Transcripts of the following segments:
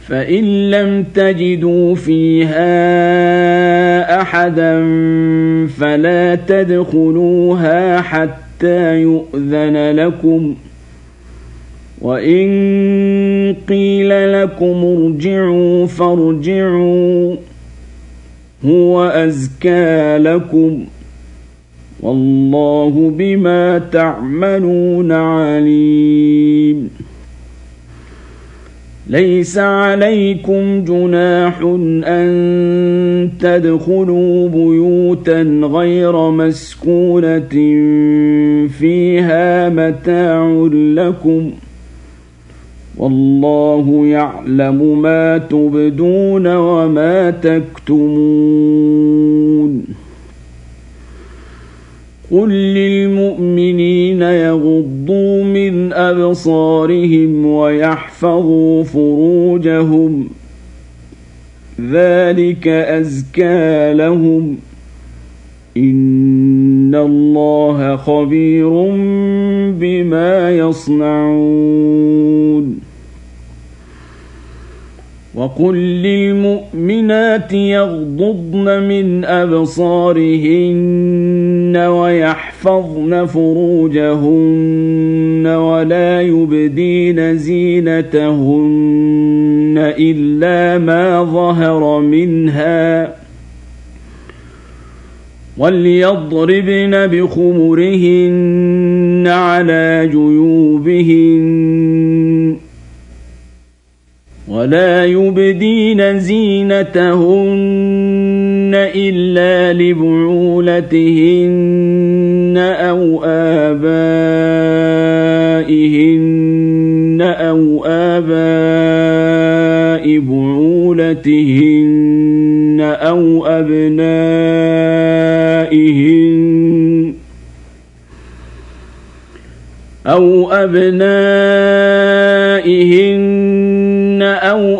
فإن لم تجدوا فيها أحدا فلا تدخلوها حتى يؤذن لكم، وإن قيل لكم ارجعوا فارجعوا هو أزكى لكم، والله بما تعملون عليم. ليس عليكم جناح أن تدخلوا بيوتا غير مسكونة فيها متاع لكم، والله يعلم ما تبدون وما تكتمون. قل للمؤمنين يغضوا من أبصارهم ويحفظوا فروجهم، ذلك أزكى لهم، إن الله خبير بما يصنعون. وقل للمؤمنات يغضضن من أبصارهن ويحفظن فروجهن ولا يبدين زينتهن إلا ما ظهر منها، وليضربن بخمرهن على جيوبهن ولا يبدين زينتهن إلا لبعولتهن أو آباء بعولتهن أو أبنائهن أو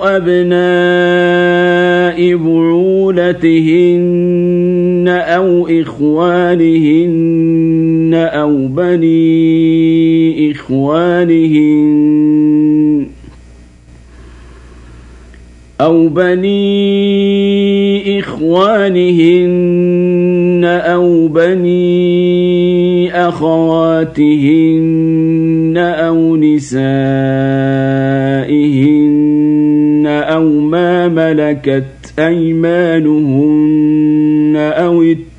أبناء بعولتهن أو إخوانهن أو بني إخوانهن أو بني أخواتهن أو نسائهن أو ما ملكت أيمانهن أو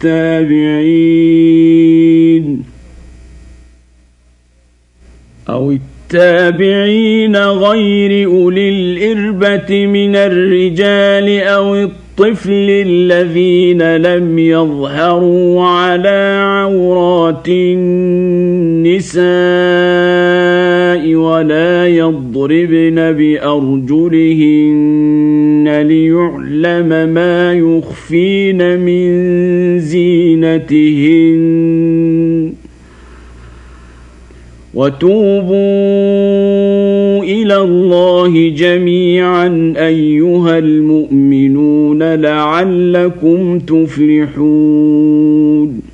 التابعين غير أولي الإربة من الرجال أو الطفل الذين لم يظهروا على عورات النساء، ولا يضربن بأرجلهن ليعلم ما يخفين من زينتهن. وتوبوا إلى الله جميعا أيها المؤمنون لعلكم تفلحون.